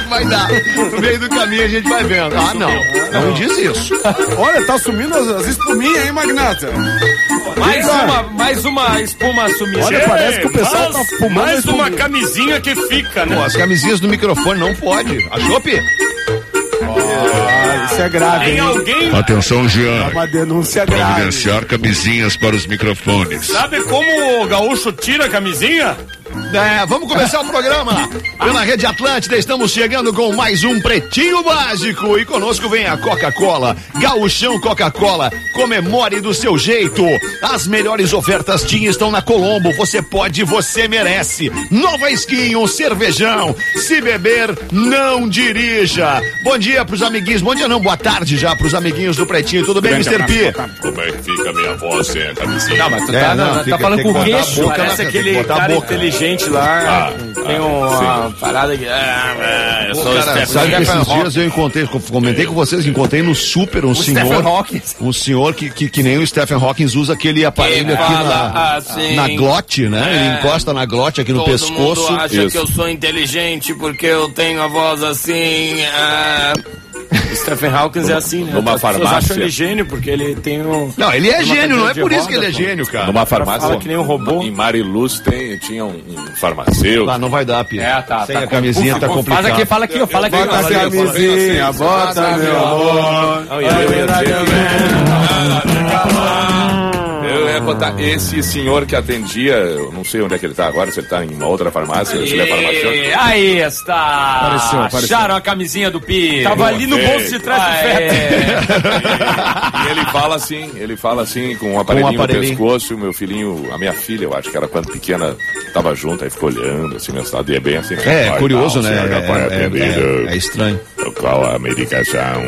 que vai dar. No meio do caminho a gente vai vendo. Ah, não diz isso. Olha, tá sumindo as espuminhas, hein, Magnata? Mais uma espuma sumindo. Olha, parece que o pessoal tá fumando. Mais uma camisinha que fica, né? Pô, as camisinhas do microfone não pode. Achou, Pi? Isso é grave, Tem hein? alguém... Atenção, Jean. É uma denúncia grave. Providenciar camisinhas para os microfones. Sabe como o gaúcho tira a camisinha? Vamos começar o programa. Pela Rede Atlântida, estamos chegando com mais um Pretinho Básico. E conosco vem a Coca-Cola. Gauchão Coca-Cola. Comemore do seu jeito. As melhores ofertas TIM estão na Colombo. Você pode, você merece. Nova Skin, um cervejão. Se beber, não dirija. Bom dia pros amiguinhos. Bom dia não, boa tarde já pros amiguinhos do Pretinho. Tudo bem, Mr. P? Como é que fica a minha voz sem a camisinha? Não, mas tu tá falando com o queixo. Parece aquele cara inteligente lá. Tem uma parada que... eu sou o Stephen. Sabe que esses dias eu comentei com vocês, encontrei no super um senhor... Um senhor que nem o Stephen Hawking usa aquele aparelho aqui na glote, né? Ele encosta na glote aqui no pescoço. Todo mundo acha que eu sou inteligente porque eu tenho a voz assim... O Stephen Hawking é assim, né? Numa farmácia. Eu acho ele gênio porque ele tem um... Não, ele é gênio, não é por isso que ele é gênio, cara. Numa farmácia, fala que nem um robô. em Mariluz tinha um farmacêutico. Não vai dar, Pia. Tá. Sem a camisinha tá complicado. Fala aqui. Bota a camisinha, bota meu amor. Eu ia botar esse senhor que atendia, eu não sei onde é que ele tá agora, se ele tá em uma outra farmácia, se ele é farmacêutico. Aí está. Apareceu. Acharam a camisinha do Pi. Tava ali no bolso de trás do E ele fala assim, com um aparelhinho no pescoço, e o meu filhinho, a minha filha, eu acho que era quando pequena, tava junto, aí ficou olhando, assim, meu estado, e é bem assim. É curioso, não, né? É estranho. Qual a medicação?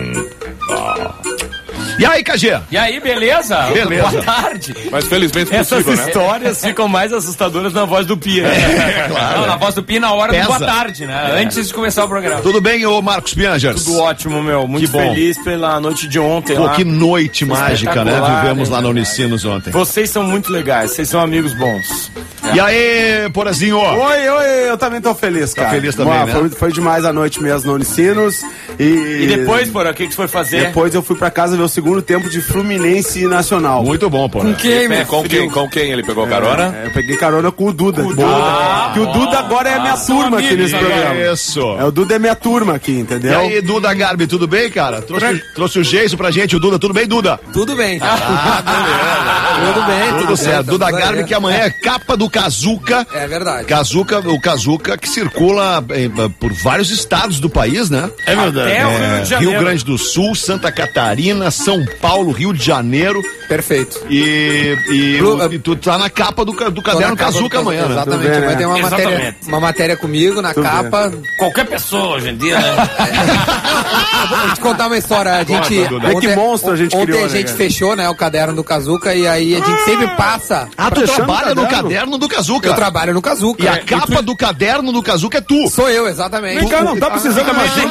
E aí, KG? E aí, beleza? Boa tarde. Mas felizmente Essas possível, né? histórias ficam mais assustadoras na voz do Pi. Claro. Não, na voz do Pi na hora Pesa. do boa tarde, né? Antes de começar o programa. Tudo bem, ô Marcos Piangers? Tudo ótimo, meu. Muito feliz pela noite de ontem. Pô, lá. que noite mágica, né? Espetacular, Vivemos lá né? na Unicinos ontem. Vocês são muito legais, vocês são amigos bons. E aí, Porazinho? Oi, eu também tô feliz, cara. feliz também, né? Foi demais a noite mesmo na Unicinos. E depois, Porã, o que tu foi fazer? Depois eu fui pra casa ver o segundo tempo de Fluminense e Nacional. Muito bom, Porã. Com quem ele pegou carona? Eu peguei carona com o Duda. Que o Duda agora é minha turma aqui nesse programa. Isso. O Duda é minha turma aqui, entendeu? E aí, Duda Garbi, tudo bem, cara? Trouxe o Geiso pra gente, o Duda. Tudo bem, Duda? Tudo bem. Tudo bem, tudo certo. Duda Garbi, que amanhã é capa do Kazuca. É verdade. O Kazuca que circula por vários estados do país, né? É verdade. Até o Rio de Janeiro. Rio Grande do Sul, Santa Catarina, São Paulo, Rio de Janeiro. Perfeito. E tu tá na capa do caderno Kazuca amanhã, né? Exatamente. Vai ter uma matéria comigo na capa. Qualquer pessoa hoje em dia, né? Vou te contar uma história. A gente, que monstro a gente ontem criou, a gente né, fechou, né, o caderno do Kazuca e aí a gente sempre passa. Tu trabalha no caderno do Kazuca. Eu trabalho no Kazuca. E a capa do caderno do Kazuca é tu. Sou eu, exatamente. Vem cá, não tá precisando da magia.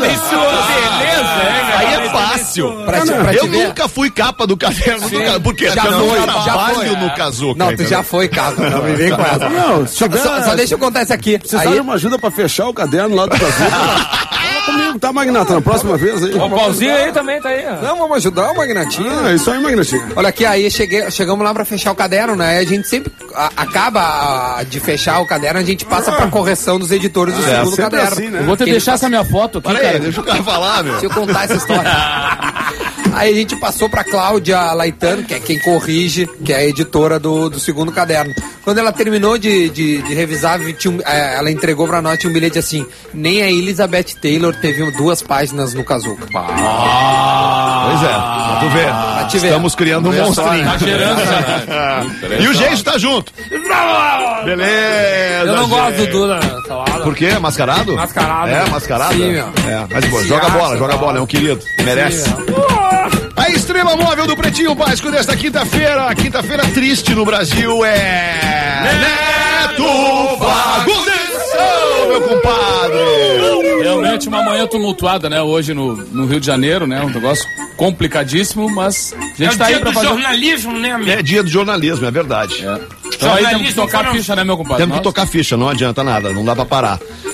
Aí é fácil. Eu nunca fui capa do caderno do Kazuca. Por quê? Porque eu não trabalho no Kazuca. Não, tu já foi capa. Não me vem com essa. Não, Só deixa eu contar essa aqui. Precisar de uma ajuda pra fechar o caderno lá do Brasil. Fala comigo, tá, Magnata? Na próxima vez aí. O Pauzinho aí também tá aí. Não, vamos ajudar o Magnatinho. Isso aí, Magnatinho. Olha aqui, aí chegamos lá pra fechar o caderno, né? A gente sempre acaba de fechar o caderno, a gente passa pra correção dos editores do segundo caderno. Assim, né? Eu vou te deixar essa minha foto aqui, cara. Deixa o cara falar, meu. Deixa eu contar essa história. Aí a gente passou pra Cláudia Laitano, que é quem corrige, que é a editora do segundo caderno. Quando ela terminou de revisar, ela entregou pra nós, tinha um bilhete assim: nem a Elizabeth Taylor teve 2 páginas no Kazuca. Pois é, pra tu ver. Estamos criando um monstrinho. Tá gerando, E o Geiso tá junto. Beleza. Eu não gosto do Geiso. Duda na salada. Por quê? Mascarado? Mascarado. É, mascarado? Sim, meu. É, mas pô, joga bola, é um querido. Merece. A estrela móvel do Pretinho Básico desta quinta-feira triste no Brasil é Neto Fagundes, meu compadre. Realmente uma manhã tumultuada, né? Hoje no Rio de Janeiro, né? Um negócio complicadíssimo, mas a gente tá aí pra fazer... jornalismo, né, amigo? É dia do jornalismo, é verdade. Então aí temos que tocar ficha, né, meu compadre? Temos que tocar ficha, não adianta nada, não dá pra parar.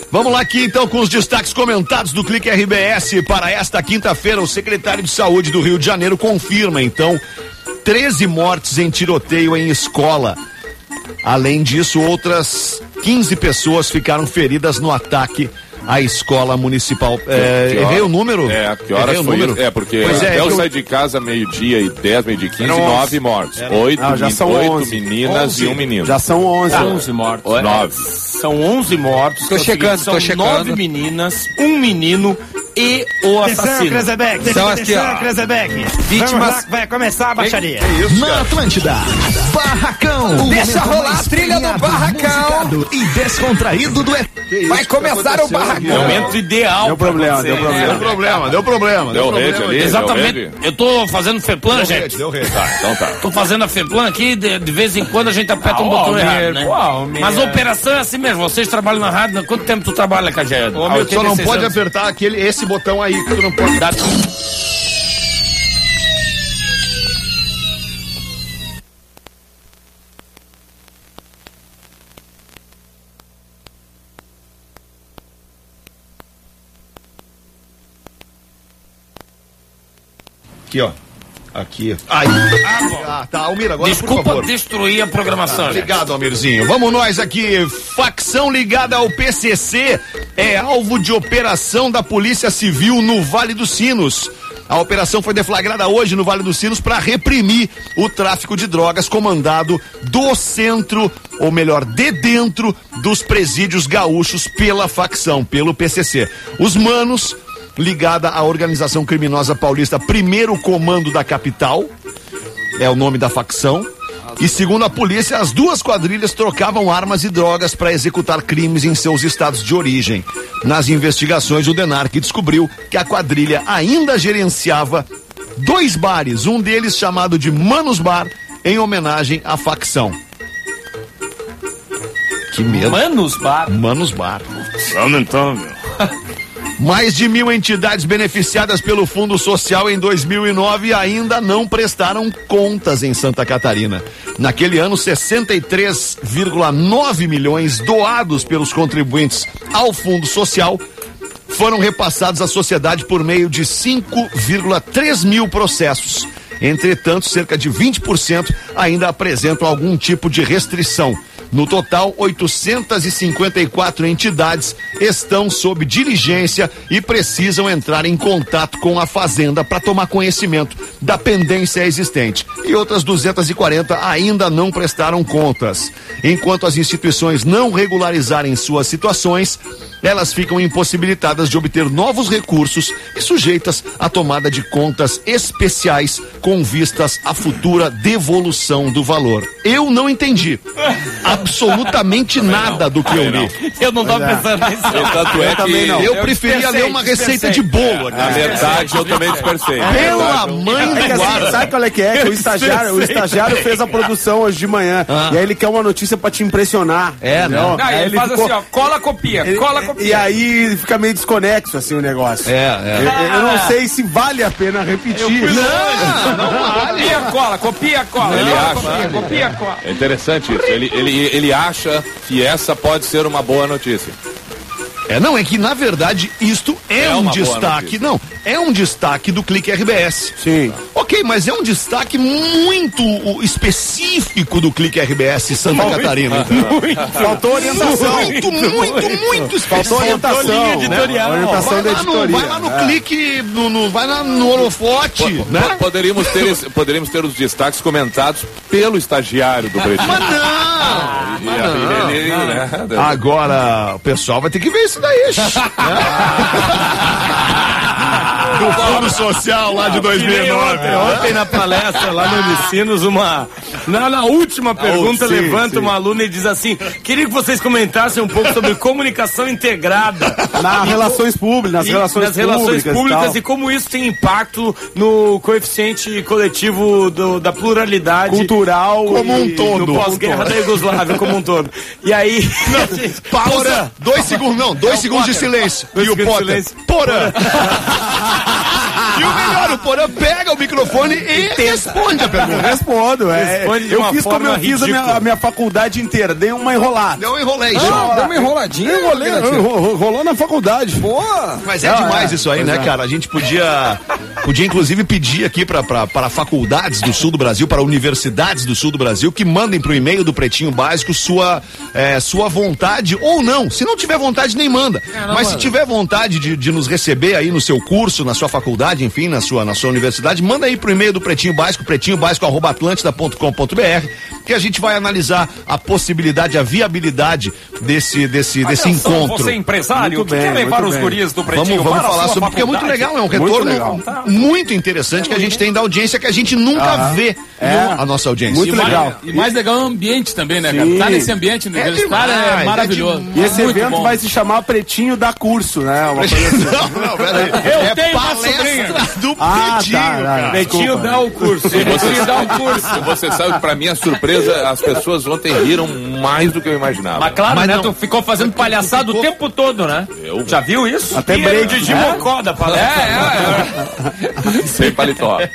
Vamos lá aqui então com os destaques comentados do Clique RBS para esta quinta-feira. O secretário de Saúde do Rio de Janeiro confirma então 13 mortes em tiroteio em escola. Além disso, outras 15 pessoas ficaram feridas no ataque à escola municipal. Errei o número? Que horas foi número? Isso? Porque eu saí de casa meio-dia e 10, meio-dia e 15, 9 mortes. 8 meninas 11. E um menino. Já são 11. 11 mortos. 9. São 11 mortos. Tô checando. 9 meninas, um menino e o assassino. São aqui, ó. Vítimas. Vai começar a baixaria. Na Atlântida, Barracão. Deixa rolar a trilha do Barracão. E descontraído do Vai começar o Barracão. Momento ideal. Deu problema. Deu problema. Deu rede ali. Exatamente. Eu tô fazendo FEPLAN, gente. Deu rede. Tá, então tá. Tô fazendo a FEPLAN aqui, de vez em quando a gente aperta um botão errado, né? Mas a operação é assim mesmo. Vocês trabalham na rádio, quanto tempo tu trabalha, Cagé? Só não pode apertar esse botão aí, que tu não pode dar. Aqui, ó. Aqui. Aí. Tá, Almir, agora por favor. Desculpa destruir a programação. Obrigado, Almirzinho. Vamos nós aqui. Facção ligada ao PCC é alvo de operação da Polícia Civil no Vale dos Sinos. A operação foi deflagrada hoje no Vale dos Sinos para reprimir o tráfico de drogas comandado do centro, ou melhor, de dentro dos presídios gaúchos pela facção, pelo PCC. Os manos, ligada à organização criminosa paulista Primeiro Comando da Capital, é o nome da facção. E segundo a polícia, as duas quadrilhas trocavam armas e drogas para executar crimes em seus estados de origem. Nas investigações, o DENARC descobriu que a quadrilha ainda gerenciava 2 bares, um deles chamado de Manos Bar, em homenagem à facção. Que medo. Manos Bar? Manos Bar. Vamos então, meu. Mais de 1.000 entidades beneficiadas pelo Fundo Social em 2009 ainda não prestaram contas em Santa Catarina. Naquele ano, 63,9 milhões doados pelos contribuintes ao Fundo Social foram repassados à sociedade por meio de 5,3 mil processos. Entretanto, cerca de 20% ainda apresentam algum tipo de restrição. No total, 854 entidades estão sob diligência e precisam entrar em contato com a Fazenda para tomar conhecimento da pendência existente. E outras 240 ainda não prestaram contas. Enquanto as instituições não regularizarem suas situações, elas ficam impossibilitadas de obter novos recursos e sujeitas à tomada de contas especiais com vistas à futura devolução do valor. Eu não entendi absolutamente nada do que eu li. Eu não tava pensando nisso. Tanto é que eu preferia ler uma receita de bolo. Na verdade, eu também dispersei. Pela mãe do guarda. Sabe qual é que é? Que o estagiário fez a produção hoje de manhã. E aí ele quer uma notícia pra te impressionar. Não, aí ele faz assim, ó, cola, copia. E aí fica meio desconexo assim o negócio. Eu não sei se vale a pena repetir. Não vale. Copia, cola. Ele acha. Copia, cola. É interessante isso. Ele acha que essa pode ser uma boa notícia. Não, é que na verdade isto é um destaque. Não, é um destaque do Clique RBS. Sim. Ok, mas é um destaque muito específico do Clique RBS Santa Catarina. Faltou orientação. Muito específico. Faltou orientação. Orientação da editoria. Vai lá no Clique, vai lá no holofote, né? Poderíamos ter os destaques comentados pelo estagiário do Pretinho. Mas não. Agora, o pessoal vai ter que ver isso daí. Do Fundo Social lá de 2009. Ontem na palestra lá no Unicinos, na última pergunta, levanta uma aluna e diz assim: queria que vocês comentassem um pouco sobre comunicação integrada nas relações públicas, e como isso tem impacto no coeficiente coletivo da pluralidade cultural como um todo, no pós-guerra da Iugoslávia como um todo. E aí, pausa, 2 segundos de silêncio. E o Potter, Porã. E o melhor, o Porã pega o microfone e responde a pergunta. Respondo, eu fiz como eu fiz a minha faculdade inteira, dei uma enrolada. Deu um enrolation. Deu uma enroladinha. Rolou na faculdade. Pô. Mas é demais isso aí, né, cara? A gente podia inclusive pedir aqui para faculdades do sul do Brasil, para universidades do sul do Brasil, que mandem pro e-mail do Pretinho Básico sua vontade ou não. Se não tiver vontade, nem manda. Mas se tiver vontade de nos receber aí no seu curso, na sua faculdade, enfim, na sua universidade, manda aí pro e-mail do Pretinho Básico, pretinhobásico@atlantida.com.br, que a gente vai analisar a possibilidade, a viabilidade desse encontro. Você é empresário, que quer levar os guris do Pretinho Vamos falar sobre, porque é muito legal, é um retorno muito interessante que a gente tem da audiência, que a gente nunca vê a nossa audiência. Muito legal. E mais legal é o ambiente também, né, cara? Tá nesse ambiente, é maravilhoso. E esse evento vai se chamar Pretinho da Curso, né? Uma coisa assim. Não, peraí. Eu tenho uma sobrinha do Pretinho, cara. Pretinho dá o curso. Pretinho dá o curso. Você sabe que pra minha surpresa, as pessoas ontem riram mais do que eu imaginava. Mas claro, né? Tu ficou fazendo palhaçada o tempo todo, né? Já viu isso? Até break. De Mocó da palhaçada. Sem paletó. O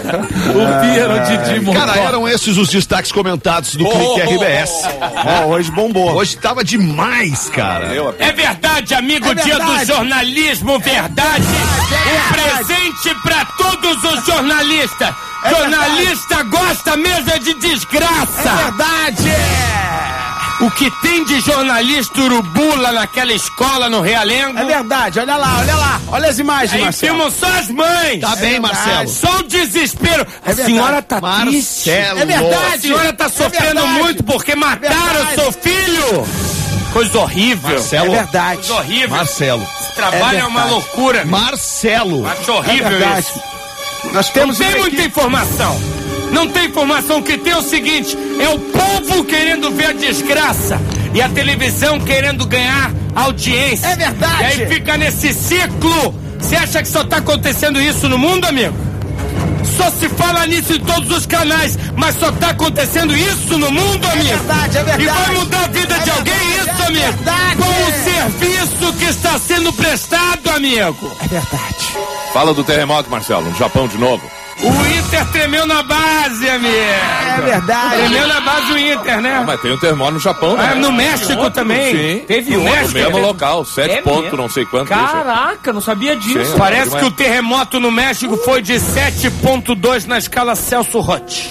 Piero de Mocó. Cara, eram esses os destaques comentados do Clique RBS. Hoje bombou. Hoje tava demais, cara. É verdade, amigo, dia do jornalismo, verdade. Um presente pra todos os jornalistas. Jornalista gosta mesmo de desgraça. É verdade. O que tem de jornalista urubu lá naquela escola no Realengo? É verdade, olha lá. Olha as imagens, Aí Marcelo. filmam só as mães. Tá bem, Marcelo. Só o desespero. A senhora tá triste. Marcelo. É verdade. A senhora tá sofrendo muito porque mataram o seu filho. Coisa horrível. Marcelo. É verdade. Coisa horrível. Marcelo. Esse trabalho é uma loucura. Marcelo. Acho horrível verdade. isso. Nós temos Não tem muita informação. Não tem informação. O que tem é o seguinte: é o povo querendo ver a desgraça e a televisão querendo ganhar audiência. É verdade. E aí fica nesse ciclo. Você acha que só tá acontecendo isso no mundo, amigo? Só se fala nisso em todos os canais, mas só tá acontecendo isso no mundo, amigo? É verdade. E vai mudar a vida de alguém isso, amigo? Com o serviço que está sendo prestado, amigo. É verdade. Fala do terremoto, Marcelo, no Japão de novo. O Inter tremeu na base, amigo. É verdade. Tremeu na base o Inter, né? Mas tem um terremoto no Japão, né? No México também. Sim. Teve no México. mesmo local, 7 pontos, mesmo? não sei quanto. Caraca, não sabia disso. Sim, Parece que o terremoto no México foi de 7.2 na escala Celsius-Roth.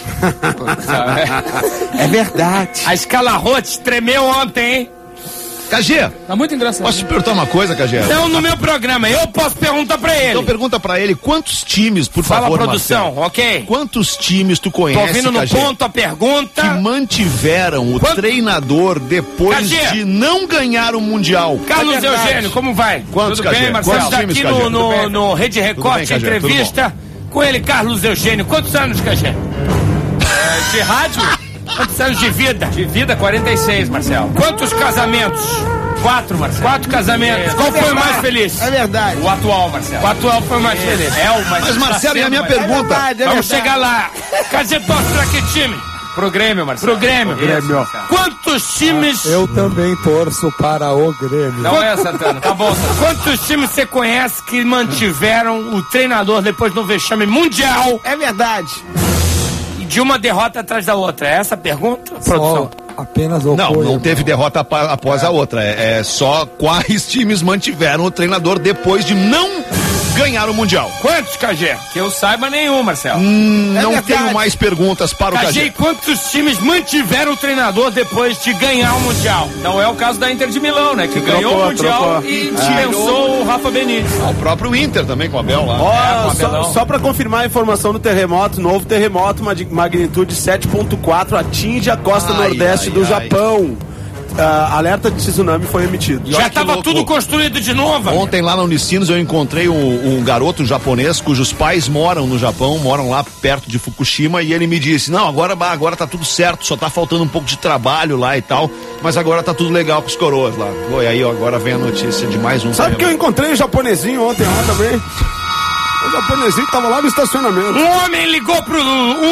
É verdade. A escala Roth tremeu ontem, hein? KG, Tá muito engraçado. posso te perguntar uma coisa, KG? Não no meu programa, eu posso perguntar pra ele. Então pergunta pra ele quantos times, por Fala, favor, produção, Marcelo. ok? Quantos times tu Tô conhece, ouvindo no KG, ponto a pergunta. que mantiveram o treinador depois KG. de não ganhar o Mundial? Carlos É verdade. Eugênio, como vai? Quantos, Tudo bem, KG? Marcelo? Quantos times, Aqui KG? no Rede Record, bem, KG? entrevista com ele, Carlos Eugênio. Quantos anos, KG? De rádio? Quantos anos de vida? De vida, 46, Marcelo. Quantos casamentos? 4, Marcelo. 4 casamentos. Qual foi o mais feliz? É verdade. O atual, Marcelo. O atual foi o mais feliz. É o mais Mas, Marcelo, e a minha tá sendo, pergunta? Vamos chegar lá. Cadê torce pra que time? Pro Grêmio, Marcelo. Pro Grêmio. Grêmio. Quantos times... Eu também torço para o Grêmio. Não é, Santana. Tá bom, Santana. Quantos times você conhece que mantiveram o treinador depois do vexame mundial É verdade. de uma derrota atrás da outra? É essa a pergunta, produção? Apenas o Não teve derrota após a outra. É só quais times mantiveram o treinador depois de não ganhar o Mundial. Quantos, KG? Que eu saiba nenhum, Marcelo. Não verdade. tenho mais perguntas para o KG, KG. quantos times mantiveram o treinador depois de ganhar o Mundial? Não é o caso da Inter de Milão, né? Que ganhou trocou, o Mundial trocou. e dispensou o Rafa Benítez. O próprio Inter também com o Abel lá. Ó, só pra confirmar a informação do terremoto, novo terremoto, magnitude 7.4, atinge a costa nordeste do Japão. Alerta de tsunami foi emitido. Já estava tudo construído de novo? Ontem lá na Unicinos eu encontrei um garoto japonês cujos pais moram no Japão, moram lá perto de Fukushima, e ele me disse, não, agora tá tudo certo, só tá faltando um pouco de trabalho lá e tal, mas agora tá tudo legal com os coroas lá. Pô, e aí agora vem a notícia de mais um. Sabe que eu encontrei um japonesinho ontem lá também? O japonesinho tava lá no estacionamento. Um homem ligou pro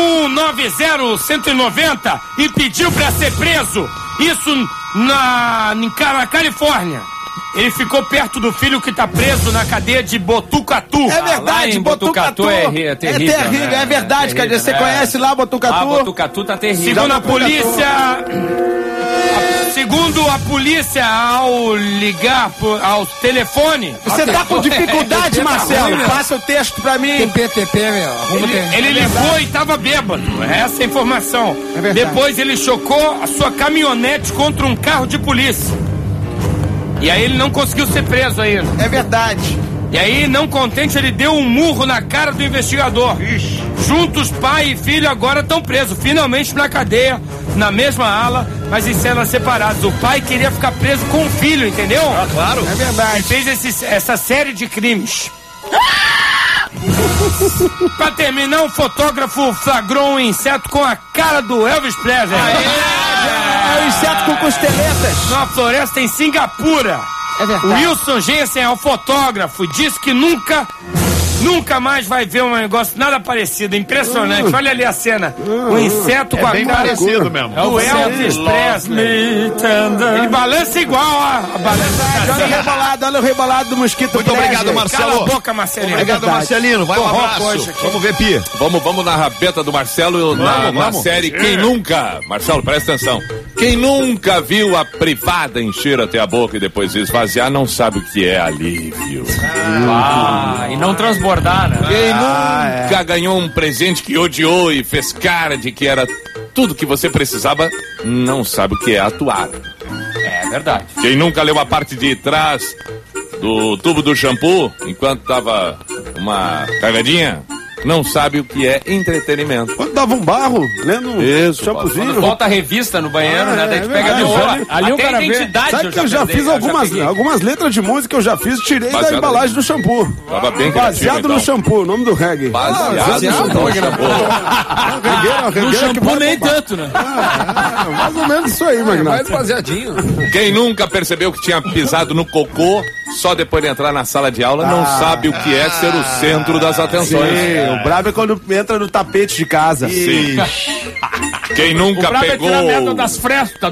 190-190 e pediu pra ser preso. Isso na Califórnia. Ele ficou perto do filho que tá preso na cadeia de Botucatu. É verdade, Botucatu é terrível. É verdade, Cadê? Você conhece lá Botucatu? Botucatu tá terrível. Segundo a polícia, ao ligar ao telefone... Você tá com dificuldade, Marcelo? Passa o texto pra mim. TP, meu. Ele ligou e tava bêbado. Essa é a informação. Depois ele chocou a sua caminhonete contra um carro de polícia. E aí ele não conseguiu ser preso ainda. É verdade. E aí, não contente, ele deu um murro na cara do investigador. Ixi. Juntos, pai e filho agora estão presos, finalmente na cadeia, na mesma ala, mas em celas separadas. O pai queria ficar preso com o filho, entendeu? Ah, claro. É verdade. E fez essa série de crimes. Pra terminar, um fotógrafo flagrou um inseto com a cara do Elvis Presley. É um inseto com costeletas. Numa floresta em Singapura. É verdade. O Wilson Jensen é um fotógrafo e disse que nunca mais vai ver um negócio nada parecido. Impressionante. Olha ali a cena. O inseto com a bem cara parecido mesmo. do Elvis Presley. Ele balança igual a balança. Olha o rebolado do mosquito. Muito obrigado, Marcelo. Cala a boca, Marcelino. Obrigado, Marcelino. Vai um abraço. Vamos ver, Pi. Vamos na rabeta do Marcelo na série Quem Nunca. Marcelo, presta atenção. Quem nunca viu a privada encher até a boca e depois esvaziar não sabe o que é alívio. E não transbordar, né? Quem nunca ganhou um presente que odiou e fez cara de que era tudo que você precisava não sabe o que é atuar. É verdade. Quem nunca leu a parte de trás do tubo do shampoo enquanto tava uma cagadinha não sabe o que é entretenimento. Quando dava um barro, lendo Isso, shampoozinho. Quando volta a revista no banheiro, né? Daí tu pega de boa. Ali o cara a identidade. Sabe que eu já fiz algumas letras de música, eu já fiz, tirei da embalagem do shampoo. Tava bem Baseado então. no shampoo, o nome do reggae. Baseado No shampoo nem tanto, né? Mais ou menos isso aí, Magnata. Mais baseadinho. Quem nunca percebeu que tinha pisado no cocô só depois de entrar na sala de aula não sabe o que é ser o centro das atenções. Sim, o brabo é quando entra no tapete de casa. Sim. Quem nunca pegou... das frestas.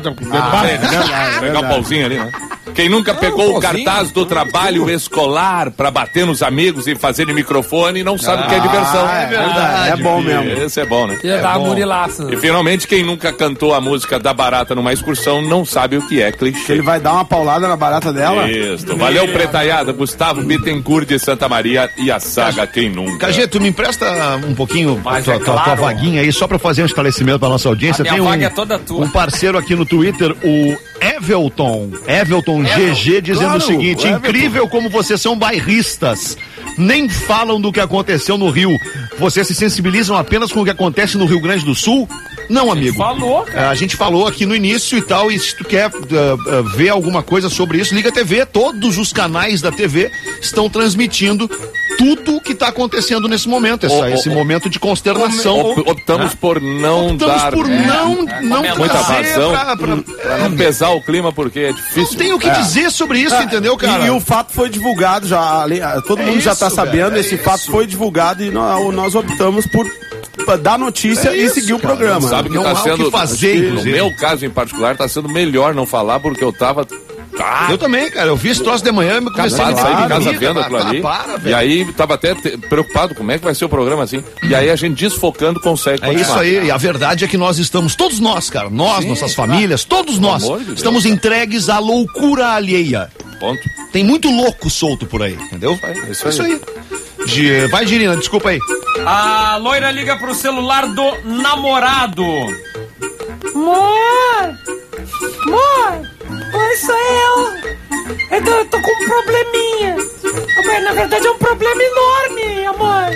Pegar o pauzinho ali, né? Quem nunca pegou o cartaz do trabalho escolar pra bater nos amigos e fazer de microfone não sabe o que é diversão. É verdade. É bom mesmo. Esse é bom, né? Ia dar uma murilaça. E finalmente, quem nunca cantou a música da barata numa excursão não sabe o que é clichê. Que ele vai dar uma paulada na barata dela. Isso. Valeu, Pretaiada, Gustavo Bittencourt de Santa Maria e a saga Quem Nunca. Cagê, tu me empresta um pouquinho tua vaguinha aí, só pra fazer um esclarecimento pra nossa audiência. A minha vaga é toda tua. Um parceiro aqui no Twitter, o Evelton GG, dizendo o seguinte: incrível como vocês são bairristas. Nem falam do que aconteceu no Rio. Vocês se sensibilizam apenas com o que acontece no Rio Grande do Sul? Não, amigo. Falou, cara. A gente falou aqui no início e tal, e se tu quer ver alguma coisa sobre isso, liga a TV. Todos os canais da TV estão transmitindo tudo o que está acontecendo nesse momento, esse momento de consternação. Optamos por não dar muita vazão pra não pesar o clima, porque é difícil. Não tem o que dizer sobre isso, entendeu, cara? E o fato foi divulgado já, todo mundo já está sabendo, esse fato foi divulgado e nós optamos por dar notícia e seguir o programa. Sabe que não tá sendo, que fazer, no meu caso em particular, tá sendo melhor não falar, porque eu tava... Eu também, cara. Eu vi esse troço de manhã e comecei a sair de casa vendo aquilo ali. E aí tava até preocupado como é que vai ser o programa assim. E aí a gente desfocando consegue continuar. É isso aí. E a verdade é que nós estamos, todos nós, cara, nós, nossas famílias, todos nós, estamos entregues à loucura alheia. Ponto. Tem muito louco solto por aí, entendeu? É isso aí. Vai, Girina, desculpa aí. A loira liga pro celular do namorado. Amor! Oi, sou eu! Eu tô com um probleminha. Mas, na verdade é um problema enorme, amor.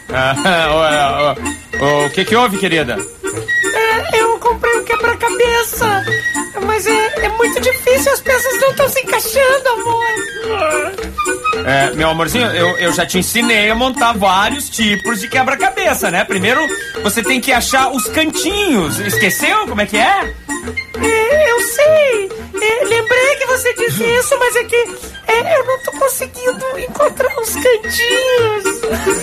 O que houve, querida? Eu comprei um quebra-cabeça. Mas é muito difícil, as peças não estão se encaixando, amor. Meu amorzinho, eu já te ensinei a montar vários tipos de quebra-cabeça, né? Primeiro, você tem que achar os cantinhos. Esqueceu como é que é? Eu sei. Lembrei que você disse isso, mas é que eu não tô conseguindo encontrar os cantinhos.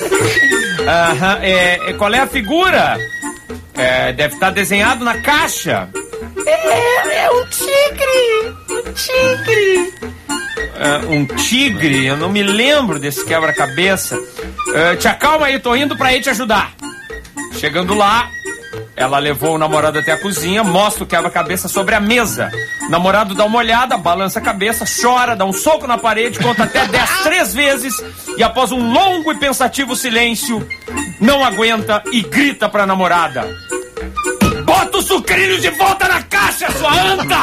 Qual é a figura? Deve estar desenhado na caixa. É um tigre. Um tigre. um tigre, eu não me lembro desse quebra-cabeça. Tia, calma aí, tô indo pra aí te ajudar. Chegando lá, ela levou o namorado até a cozinha, mostra o quebra-cabeça sobre a mesa. O namorado dá uma olhada, balança a cabeça, chora, dá um soco na parede, conta até 10 3 vezes e após um longo e pensativo silêncio, não aguenta e grita pra namorada: bota o sucrilho de volta na caixa, sua anta!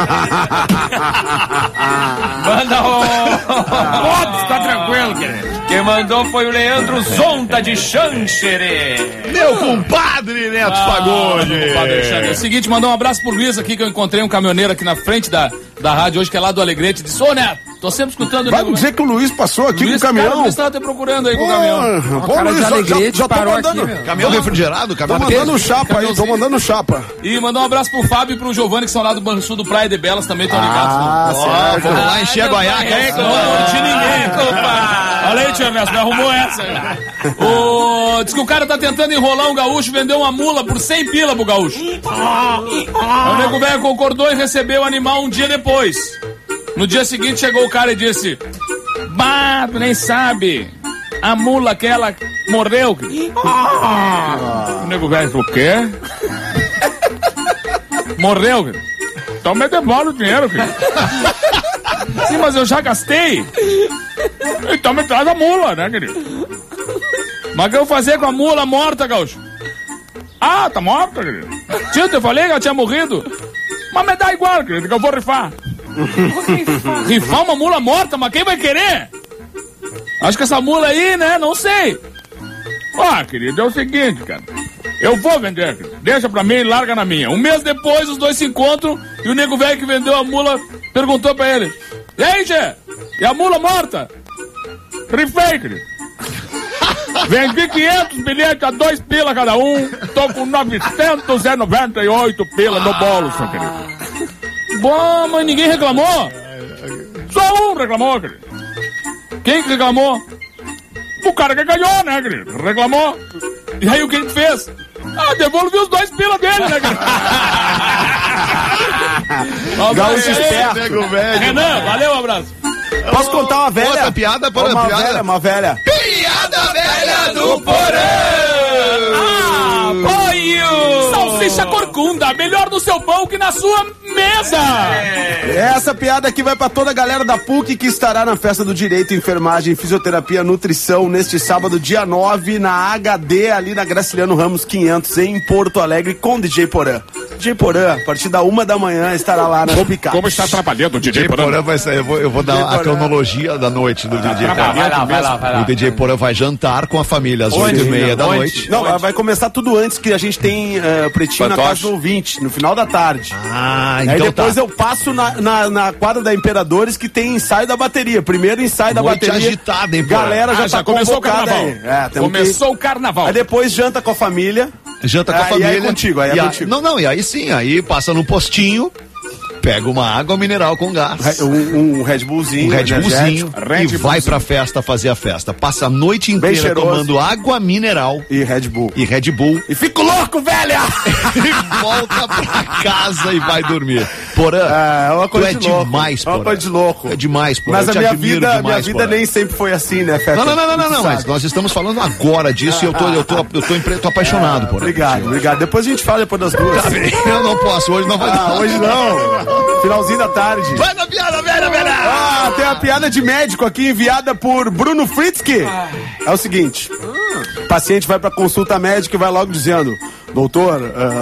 Manda o... Pode, tá tranquilo, querido. Quem mandou foi o Leandro Zonta de Xanxerê. Meu compadre Neto Fagundes. É o seguinte, mandar um abraço pro Luiz aqui, que eu encontrei um caminhoneiro aqui na frente da rádio hoje, que é lá do Alegrete. Disse: ô Neto, tô sempre escutando. Vai me dizer que o Luiz passou aqui com o caminhão? Cara, o Luiz tava te procurando aí com o caminhão. Pô, Luiz, já tô mandando. Aqui, caminhão refrigerado? Tô mandando chapa aí, tô mandando chapa. E mandar um abraço pro Fábio e pro Giovanni, que são lá do Banrisul do Praia de Belas, também estão ligados. Certo. Vamos lá encher a goiaca, hein? Não curti ninguém, compa. Olha aí, tio Ernesto, me arrumou essa. Diz que o cara tá tentando enrolar um gaúcho, vendeu uma mula por 100 pila pro gaúcho. O nego velho concordou e recebeu o animal um dia depois. No dia seguinte chegou o cara e disse: bah, tu nem sabe, a mula aquela morreu. O nego velho falou: o quê? Morreu? Então me devolve o dinheiro, filho. Sim, mas eu já gastei. Então me traz a mula, né, querido? Mas o que eu vou fazer com a mula morta, gaúcho? Ah, tá morta, querido. Tio, eu falei que ela tinha morrido. Mas me dá igual, querido, que eu vou rifar. Rifar uma mula morta? Mas quem vai querer? Acho que essa mula aí, né, não sei. Ó, querido, é o seguinte, cara. Eu vou vender, querido. Deixa pra mim e larga na minha. Um mês depois, os dois se encontram e o nego velho que vendeu a mula perguntou pra ele: e aí, Gê? E a mula morta? Rifei, querido. Vendi 500 bilhetes a 2 pila cada um. Tô com 998 pila no bolso, querido. Bom, mas ninguém reclamou. Só um reclamou, querido. Quem que reclamou? O cara que ganhou, né, querido? Reclamou. E aí o que ele fez? Ah, devolvi os 2 pila dele, né, querido? Gaúcho esperto. Renan, valeu, um abraço. Posso contar uma velha? Outra piada, uma velha. Piada velha do Porã! Apoio! Salsicha corcunda, melhor no seu pão que na sua mesa! Essa piada aqui vai pra toda a galera da PUC que estará na Festa do Direito, Enfermagem, Fisioterapia, Nutrição neste sábado, dia 9, na HD, ali na Graciliano Ramos 500, em Porto Alegre, com DJ Porã. DJ Porã, a partir da 1 da manhã, estará lá na Picape. Como está trabalhando o DJ Porã? Porã vai sair, eu vou dar a cronologia da noite do DJ Porã. Vai lá. O DJ Porã vai jantar com a família às 8h30 da noite. Não, vai começar tudo antes, que a gente tem pretinho na casa do ouvinte, no final da tarde. Ah, aí então depois eu passo na quadra da Imperadores, que tem ensaio da bateria. Primeiro ensaio da bateria. Agitada, hein, galera já tá começou o carnaval. Aí. Começou o carnaval. Aí depois janta com a família. Janta com a família. E aí é contigo, contigo. Não, e aí sim, aí passa no postinho, pega uma água mineral com gás. Um Red Bullzinho. E vai pra festa fazer a festa. Passa a noite inteira tomando água mineral. E Red Bull. E fico louco, velha! E volta pra casa e vai dormir. Porã, tu é demais, Porã. É uma coisa de louco. É demais, Porã. Mas a minha vida nem sempre foi assim, né, Feta? Não, mas nós estamos falando agora disso e eu tô apaixonado, Porã. Obrigado. Depois a gente fala depois das 2. Eu não posso, hoje não vai dar. Hoje não. Finalzinho da tarde. Vai na piada, velha! Tem a piada de médico aqui enviada por Bruno Fritzky. É o seguinte: o paciente vai pra consulta médica e vai logo dizendo: doutor,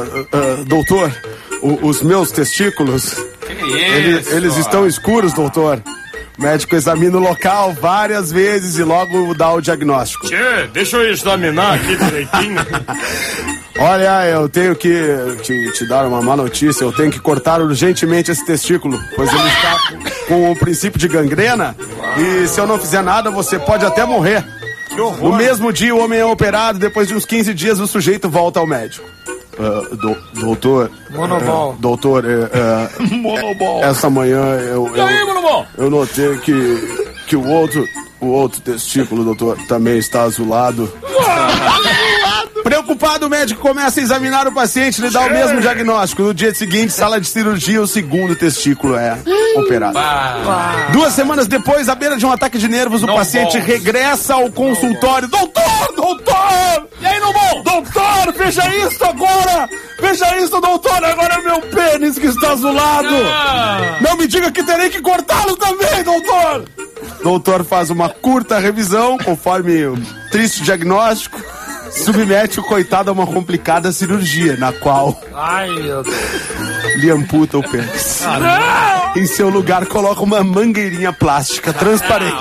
os meus testículos, eles estão escuros, doutor. O médico examina o local várias vezes e logo dá o diagnóstico. Tchê, deixa eu examinar aqui direitinho. Olha, eu tenho que te dar uma má notícia. Eu tenho que cortar urgentemente esse testículo, pois ele está com o princípio de gangrena. E se eu não fizer nada, você pode até morrer. No mesmo dia, o homem é operado. Depois de uns 15 dias, o sujeito volta ao médico. Doutor. Monobol. Doutor, Monobol. Essa manhã Monobol? eu notei que o outro testículo, doutor, também está azulado. Preocupado, o médico começa a examinar o paciente, lhe dá o mesmo diagnóstico. No dia seguinte, sala de cirurgia, o segundo testículo operado. 2 semanas depois, à beira de um ataque de nervos, o paciente regressa ao consultório. Doutor! E aí, não bom? Doutor, veja isso agora! Veja isso, doutor! Agora é meu pênis que está azulado! Não me diga que terei que cortá-lo também, doutor! Doutor faz uma curta revisão, conforme o triste diagnóstico, submete o coitado a uma complicada cirurgia, na qual lhe amputa o pênis. Em seu lugar, coloca uma mangueirinha plástica transparente.